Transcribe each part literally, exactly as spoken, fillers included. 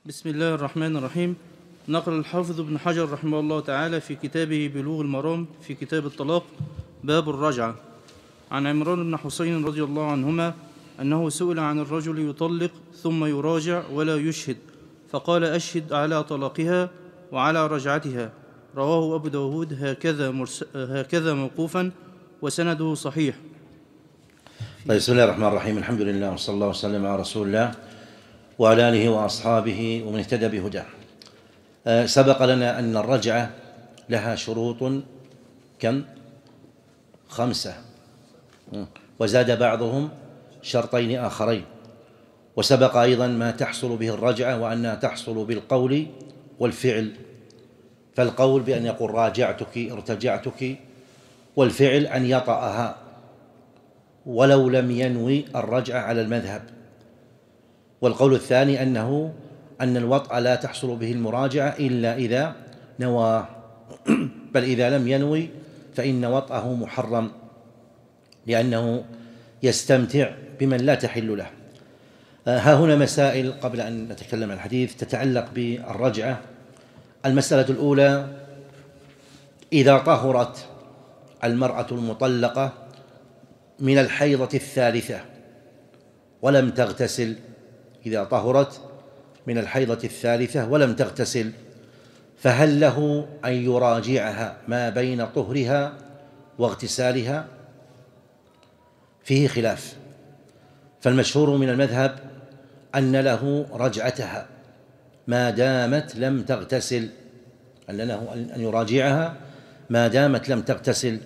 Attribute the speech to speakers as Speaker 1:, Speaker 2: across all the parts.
Speaker 1: بسم الله الرحمن الرحيم. نقل الحافظ ابن حجر رحمه الله تعالى في كتابه بلوغ المرام في كتاب الطلاق باب الرجعة عن عمران بن حسين رضي الله عنهما أنه سئل عن الرجل يطلق ثم يراجع ولا يشهد، فقال: أشهد على طلاقها وعلى رجعتها. رواه أبو داود هكذا, مرس... هكذا موقوفا وسنده صحيح.
Speaker 2: طيب، بسم الله الرحمن الرحيم. الحمد لله وصلى الله وسلم على رسول الله وعلى آله وأصحابه ومن اهتدى بهداه. أه سبق لنا أن الرجعة لها شروط كم؟ خمسة، وزاد بعضهم شرطين آخرين. وسبق أيضا ما تحصل به الرجعة وأنها تحصل بالقول والفعل، فالقول بأن يقول راجعتك ارتجعتك، والفعل أن يطأها ولو لم ينوي الرجعة على المذهب. والقول الثاني أنه أن الوطأ لا تحصل به المراجعة إلا إذا نوى، بل إذا لم ينوي فإن وطأه محرم لأنه يستمتع بمن لا تحل له. ها هنا مسائل قبل أن نتكلم عن الحديث تتعلق بالرجعة. المسألة الأولى: إذا طهرت المرأة المطلقة من الحيضة الثالثة ولم تغتسل، إذا طهرت من الحيضة الثالثة ولم تغتسل، فهل له أن يراجعها ما بين طهرها واغتسالها؟ فيه خلاف، فالمشهور من المذهب أن له رجعتها ما دامت لم تغتسل، أن له أن يراجعها ما دامت لم تغتسل،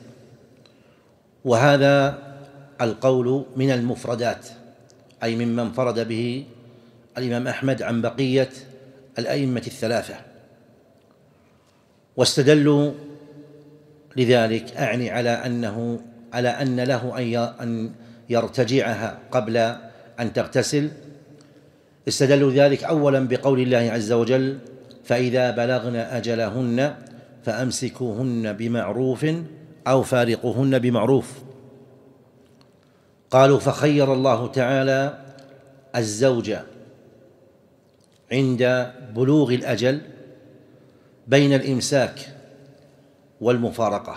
Speaker 2: وهذا القول من المفردات، أي ممن انفرد به الإمام أحمد عن بقية الأئمة الثلاثة. واستدلوا لذلك، أعني على أنه على أن له أن يرتجعها قبل أن تغتسل. استدلوا ذلك أولا بقول الله عز وجل: فإذا بلغن أجلهن فأمسكوهن بمعروف أو فارقوهن بمعروف. قالوا: فخير الله تعالى الزوج عند بلوغ الأجل بين الإمساك والمفارقة،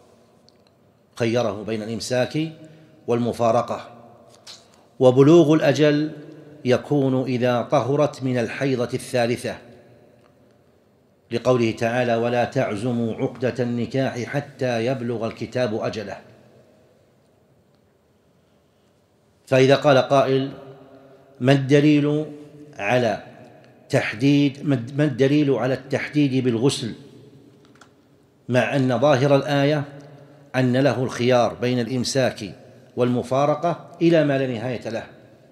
Speaker 2: خيره بين الإمساك والمفارقة. وبلوغ الأجل يكون إذا طهرت من الحيضة الثالثة، لقوله تعالى: ولا تعزموا عقدة النكاح حتى يبلغ الكتاب أجله. فإذا قال قائل: ما الدليل على تحديد ما الدليل على التحديد بالغسل، مع أن ظاهر الآية أن له الخيار بين الإمساك والمفارقة إلى ما لا نهاية له؟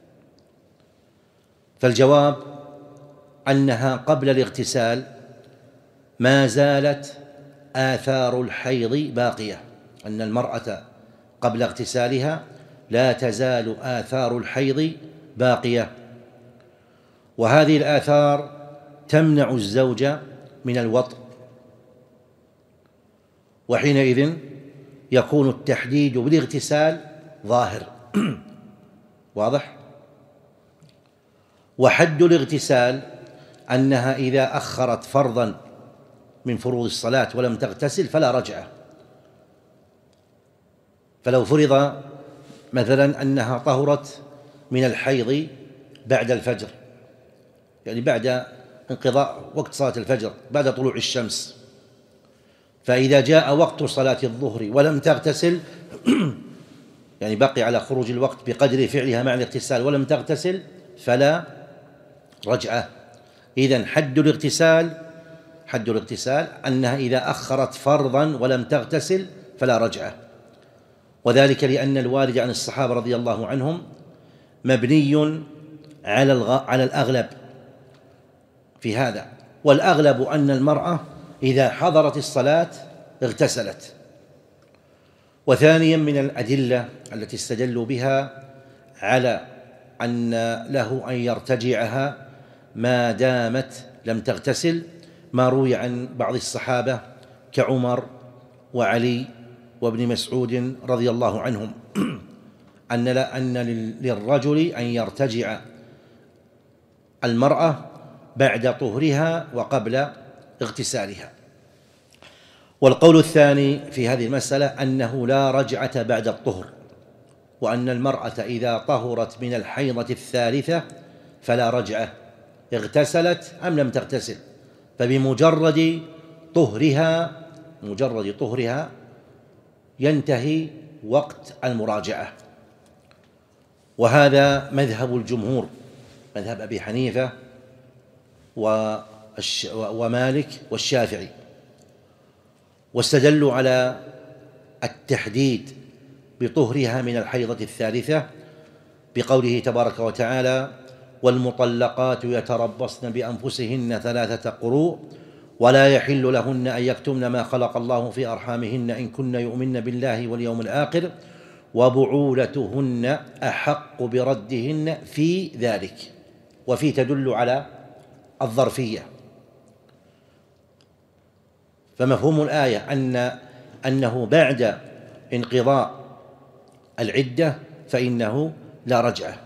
Speaker 2: فالجواب أنها قبل الاغتسال ما زالت آثار الحيض باقية، أن المرأة قبل اغتسالها لا تزال آثار الحيض باقية، وهذه الآثار تمنع الزوج من الوطء، وحينئذ يكون التحديد بالاغتسال ظاهر. واضح؟ وحد الاغتسال أنها إذا أخرت فرضا من فروض الصلاة ولم تغتسل فلا رجعة. فلو فرض مثلا أنها طهرت من الحيض بعد الفجر، يعني بعد انقضاء وقت صلاة الفجر بعد طلوع الشمس، فإذا جاء وقت صلاة الظهر ولم تغتسل يعني بقي على خروج الوقت بقدر فعلها مع الاغتسال ولم تغتسل فلا رجعة. إذن حد الاغتسال حد الاغتسال أنها إذا أخرت فرضا ولم تغتسل فلا رجعة، وذلك لأن الوارد عن الصحابة رضي الله عنهم مبني على على الأغلب في هذا، والأغلب أن المرأة إذا حضرت الصلاة اغتسلت. وثانيا من الأدلة التي استدلوا بها على أن له أن يرتجعها ما دامت لم تغتسل ما روي عن بعض الصحابة كعمر وعلي وابن مسعود رضي الله عنهم أن لا أن للرجل أن يرتجع المرأة بعد طهرها وقبل اغتسالها. والقول الثاني في هذه المسألة أنه لا رجعة بعد الطهر، وأن المرأة إذا طهرت من الحيضة الثالثة فلا رجعة، اغتسلت أم لم تغتسل، فبمجرد طهرها مجرد طهرها ينتهي وقت المراجعة. وهذا مذهب الجمهور، مذهب أبي حنيفة ومالك والشافعي، واستدلوا على التحديد بطهرها من الحيضة الثالثة بقوله تبارك وتعالى: والمطلقات يتربصن بأنفسهن ثلاثة قروء ولا يحل لهن أن يكتمن ما خلق الله في أرحامهن إن كن يؤمن بالله واليوم الآخر وبعولتهن أحق بردهن في ذلك. وفي تدل على الظرفية، فمفهوم الآية أن أنه بعد انقضاء العدة فإنه لا رجعة.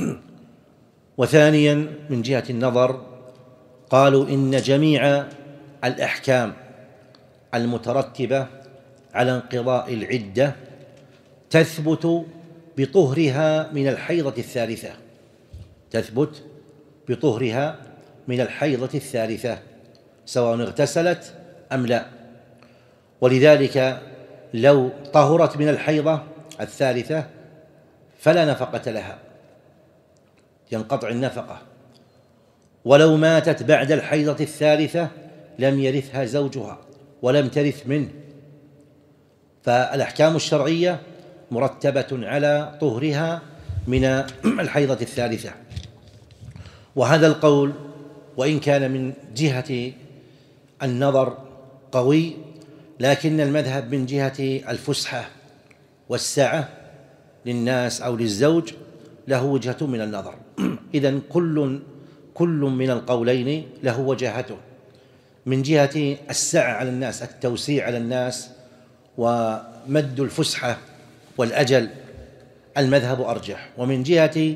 Speaker 2: وثانيا من جهة النظر قالوا إن جميع الأحكام المترتبة على انقضاء العدة تثبت بطهرها من الحيضة الثالثة تثبت بطهرها من الحيضة الثالثة سواء اغتسلت أم لا. ولذلك لو طهرت من الحيضة الثالثة فلا نفقة لها، ينقطع النفقة. ولو ماتت بعد الحيضة الثالثة لم يرثها زوجها ولم ترث منه، فالأحكام الشرعية مرتبة على طهرها من الحيضة الثالثة. وهذا القول وإن كان من جهة النظر قوي، لكن المذهب من جهة الفسحة والسعة للناس أو للزوج له وجهة من النظر. إذن كل كل من القولين له وجهته. من جهة السعة على الناس، التوسيع على الناس ومد الفسحة والأجل، المذهب أرجح. ومن جهة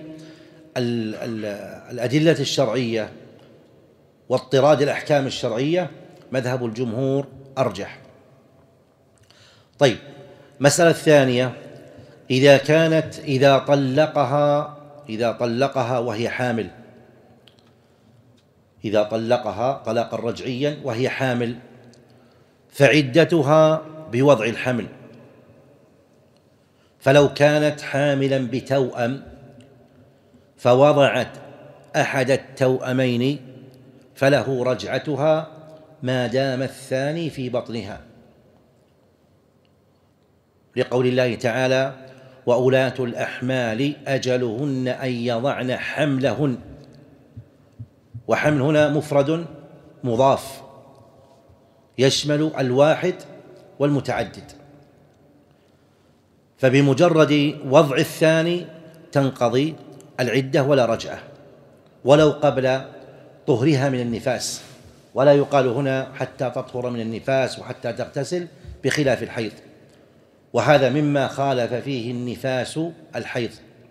Speaker 2: الأدلة الشرعية واضطراد الأحكام الشرعية مذهب الجمهور أرجح. طيب، مسألة الثانية: إذا كانت إذا طلقها إذا طلقها وهي حامل إذا طلقها طلاقا رجعيا وهي حامل فعدتها بوضع الحمل، فلو كانت حاملا بتوأم فوضعت أحد التوأمين فله رجعتها ما دام الثاني في بطنها، لقول الله تعالى: وأولاة الأحمال أجلهن أن يضعن حملهن. وحمل هنا مفرد مضاف يشمل الواحد والمتعدد، فبمجرد وضع الثاني تنقضي العدة ولا رجعة، ولو قبل طهرها من النفاس، ولا يقال هنا حتى تطهر من النفاس وحتى تغتسل بخلاف الحيض، وهذا مما خالف فيه النفاس الحيض،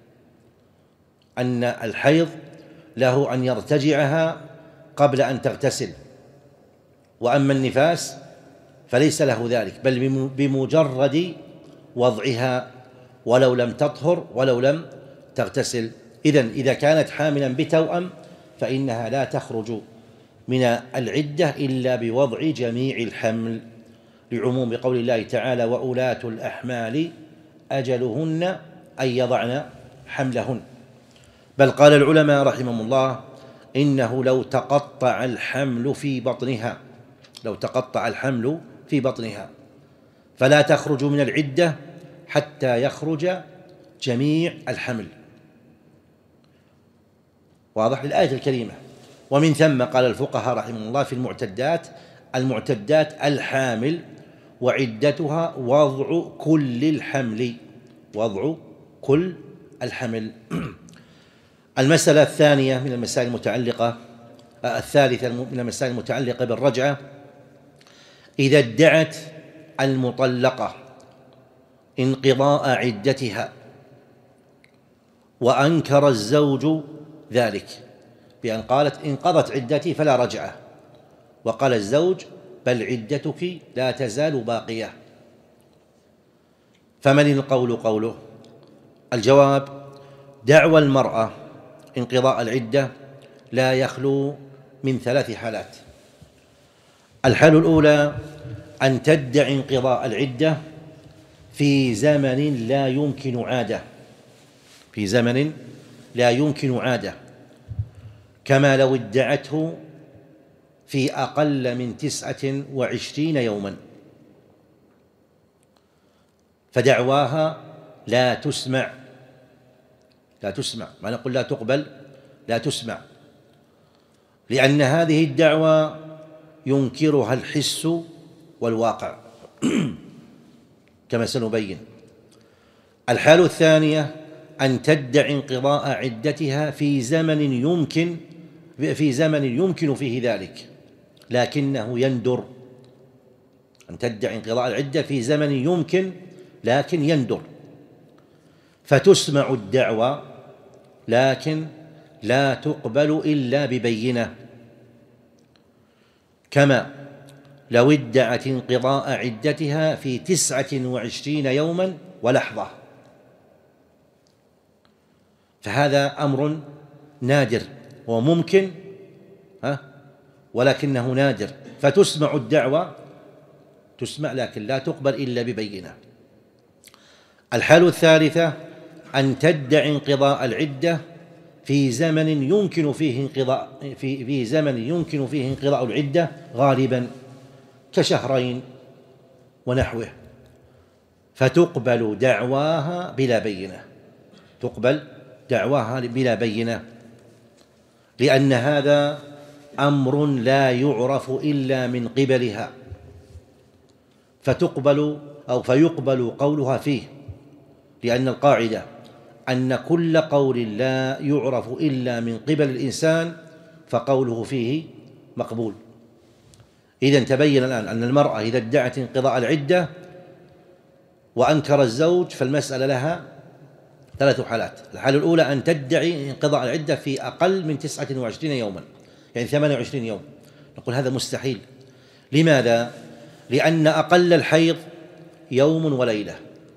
Speaker 2: أن الحيض له أن يرتجعها قبل أن تغتسل، وأما النفاس فليس له ذلك، بل بمجرد وضعها ولو لم تطهر ولو لم تغتسل. إذن إذا كانت حاملا بتوأم فإنها لا تخرج من العدة إلا بوضع جميع الحمل، لعموم قول الله تعالى: وأولاة الأحمال أجلهن أن يضعن حملهن. بل قال العلماء رحمهم الله: إنه لو تقطع الحمل في بطنها لو تقطع الحمل في بطنها فلا تخرج من العدة حتى يخرج جميع الحمل. واضح الآية الكريمة. ومن ثم قال الفقهاء رحمهم الله في المعتدات: المعتدات الحامل وعدتها وضع كل الحمل وضع كل الحمل. المسألة الثانية من المسائل المتعلقة الثالثة من المسائل المتعلقة بالرجعة: إذا ادعت المطلقة انقضاء عدتها وأنكر الزوج ذلك بأن قالت انقضت عدتي فلا رجعة، وقال الزوج بل عدتك لا تزال باقية. فمن القول قوله؟ الجواب: دعوى المرأة انقضاء العدة لا يخلو من ثلاث حالات. الحالة الأولى أن تدعي انقضاء العدة في زمن لا يمكن عادة، في زمن لا يمكن عادة، كما لو ادعته في أقل من تسعة وعشرين يوما، فدعواها لا تسمع، لا تسمع، ما نقول لا تقبل، لا تسمع، لأن هذه الدعوى ينكرها الحس والواقع كما سنبين. الحالة الثانية أن تدعي انقضاء عدتها في زمن يمكن في زمن يمكن فيه ذلك لكنه يندر، أن تدعي انقضاء العدة في زمن يمكن لكن يندر، فتسمع الدعوى لكن لا تقبل إلا ببينة، كما لو ادعت انقضاء عدتها في تسعة وعشرين يوما ولحظة، فهذا أمر نادر وممكن ها ولكنه نادر، فتسمع الدعوى، تسمع لكن لا تقبل إلا ببينة. الحالة الثالثة أن تدعي انقضاء العدة في زمن يمكن فيه انقضاء في في زمن يمكن فيه انقضاء العدة غالبا كشهرين ونحوه، فتقبل دعواها بلا بينة، تقبل دعواها بلا بينة، لأن هذا أمر لا يعرف إلا من قبلها، فتقبل أو فيقبل قولها فيه، لأن القاعدة أن كل قول لا يعرف إلا من قبل الإنسان فقوله فيه مقبول. إذن تبين الآن أن المرأة إذا ادعت انقضاء العدة وأنكر الزوج فالمسألة لها ثلاث حالات. الحالة الأولى أن تدعي انقضاء العدة في أقل من تسعة وعشرين يوما، يعني ثمانية وعشرين يوم، نقول هذا مستحيل. لماذا؟ لأن أقل الحيض يوم وليلة،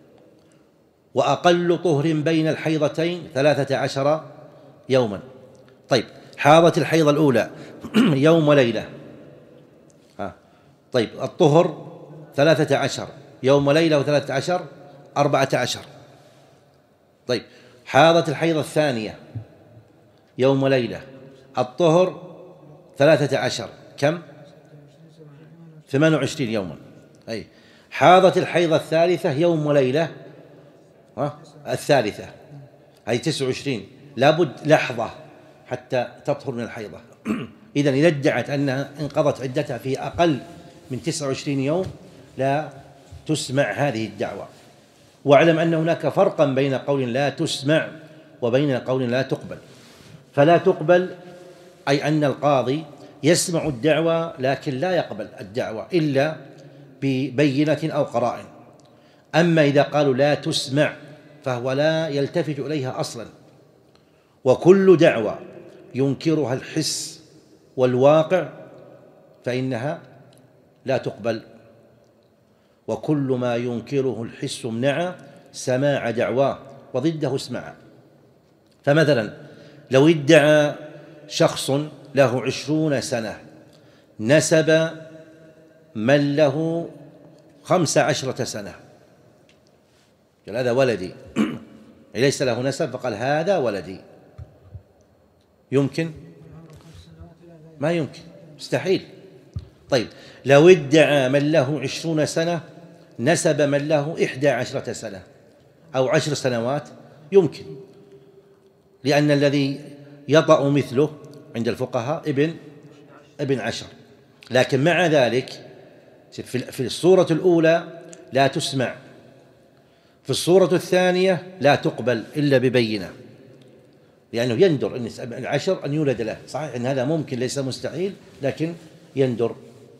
Speaker 2: وأقل طهر بين الحيضتين ثلاثة عشر يوما. طيب حاضت الحيضة الأولى يوم وليلة، ها. طيب الطهر ثلاثة عشر يوم وليلة وثلاثة عشر أربعة عشر. طيب حاضت الحيضة الثانية يوم وليلة، الطهر ثلاثة عشر كم؟ ثمانية وعشرين يوما. أي حاضت الحيضة الثالثة يوم وليلة الثالثة أي تسعة وعشرين، لابد لحظة حتى تطهر من الحيضة. إذن إذا ادعت أنها انقضت عدتها في أقل من تسعة وعشرين يوم لا تسمع هذه الدعوة. واعلم أن هناك فرقا بين قول لا تسمع وبين قول لا تقبل. فلا تقبل أي أن القاضي يسمع الدعوة لكن لا يقبل الدعوة إلا ببينة أو قرائن. أما إذا قالوا لا تسمع فهو لا يلتفت إليها أصلا، وكل دعوة ينكرها الحس والواقع فإنها لا تقبل، وكل ما ينكره الحس امنع سماع دعواه وضده اسمع. فمثلا لو ادعى شخص له عشرون سنة نسب من له خمس عشرة سنة، قال هذا ولدي، ليس له نسب فقال هذا ولدي، يمكن؟ ما يمكن، مستحيل. طيب لو ادعى من له عشرون سنة نسب من له إحدى عشرة سنة أو عشر سنوات يمكن، لأن الذي يطأ مثله عند الفقهاء ابن ابن عشر. لكن مع ذلك في الصورة الأولى لا تسمع، في الصورة الثانية لا تقبل إلا ببينة، لأنه يندر أن العشر أن يولد له، صحيح أن هذا ممكن ليس مستحيل لكن يندر.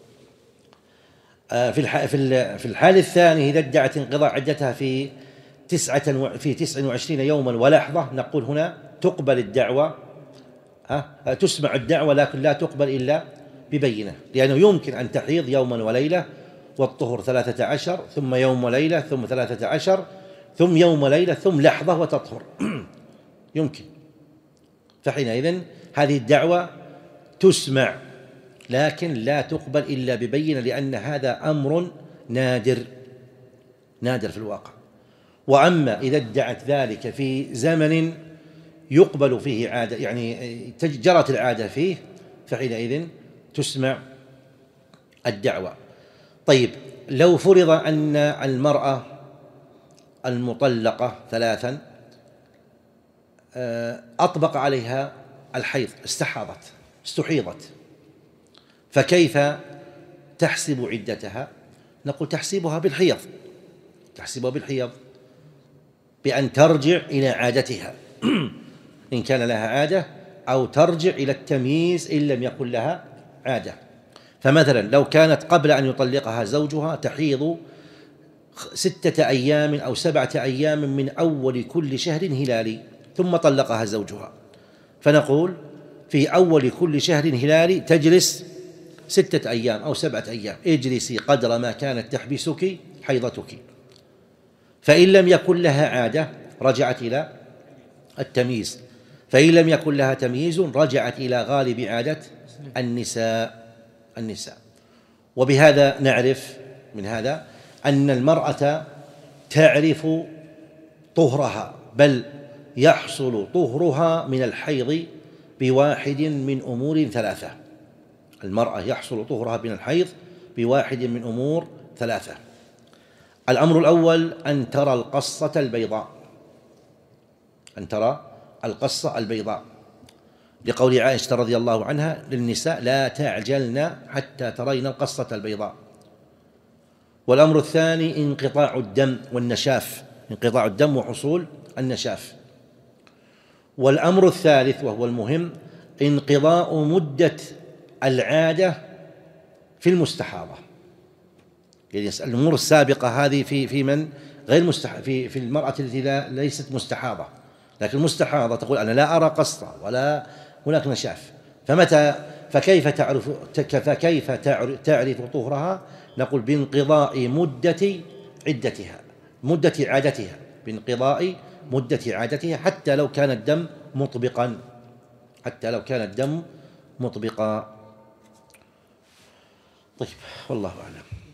Speaker 2: في في الحالة الثانية إذا ادعت انقضاء عدتها في تسعة في تسعة وعشرين يوما ولحظة، نقول هنا تقبل الدعوة ها تسمع الدعوة لكن لا تقبل إلا ببينة، لأنه يمكن أن تحيض يوما وليلة والطهر ثلاثة عشر، ثم يوم وليلة، ثم ثلاثة عشر، ثم يوم وليلة، ثم لحظة وتطهر يمكن. فحينئذ هذه الدعوة تسمع لكن لا تقبل إلا ببينة، لأن هذا أمر نادر نادر في الواقع. وأما إذا ادعت ذلك في زمن يقبل فيه عادة، يعني جرت العادة فيه، فحينئذ تسمع الدعوة. طيب لو فرض أن المرأة المطلقة ثلاثا أطبق عليها الحيض، استحاضت استحيضت، فكيف تحسب عدتها؟ نقول تحسبها بالحيض، تحسبها بالحيض بأن ترجع إلى عادتها إن كان لها عادة، أو ترجع إلى التمييز إن لم يكن لها عادة. فمثلا لو كانت قبل أن يطلقها زوجها تحيض ستة أيام أو سبعة أيام من أول كل شهر هلالي، ثم طلقها زوجها، فنقول في أول كل شهر هلالي تجلس ستة أيام أو سبعة أيام، اجلسي قدر ما كانت تحبسك حيضتك. فإن لم يكن لها عادة رجعت إلى التمييز، فإن لم يكن لها تمييز رجعت إلى غالب عادة النساء النساء وبهذا نعرف من هذا أن المرأة تعرف طهرها، بل يحصل طهرها من الحيض بواحد من أمور ثلاثة. المرأة يحصل طهرها من الحيض بواحد من أمور ثلاثة. الأمر الأول أن ترى القصة البيضاء، أن ترى القصة البيضاء، لقول عائشة رضي الله عنها للنساء: لا تعجلن حتى ترين القصة البيضاء. والأمر الثاني انقطاع الدم والنشاف، انقطاع الدم وحصول النشاف. والأمر الثالث وهو المهم انقضاء مدة العادة في المستحاضة. يعني الأمور السابقة هذه في في من غير مستح في في المرأة التي لا ليست مستحاضة، لكن المستحاضة تقول أنا لا أرى قصة ولا هناك نشاف، فمتى فكيف تعرف فكيف تعرف طهرها؟ نقول بانقضاء مدة عدتها، مدة عادتها، بانقضاء مدة عادتها، حتى لو كان الدم مطبقا، حتى لو كان الدم مطبقا. طيب والله أعلم.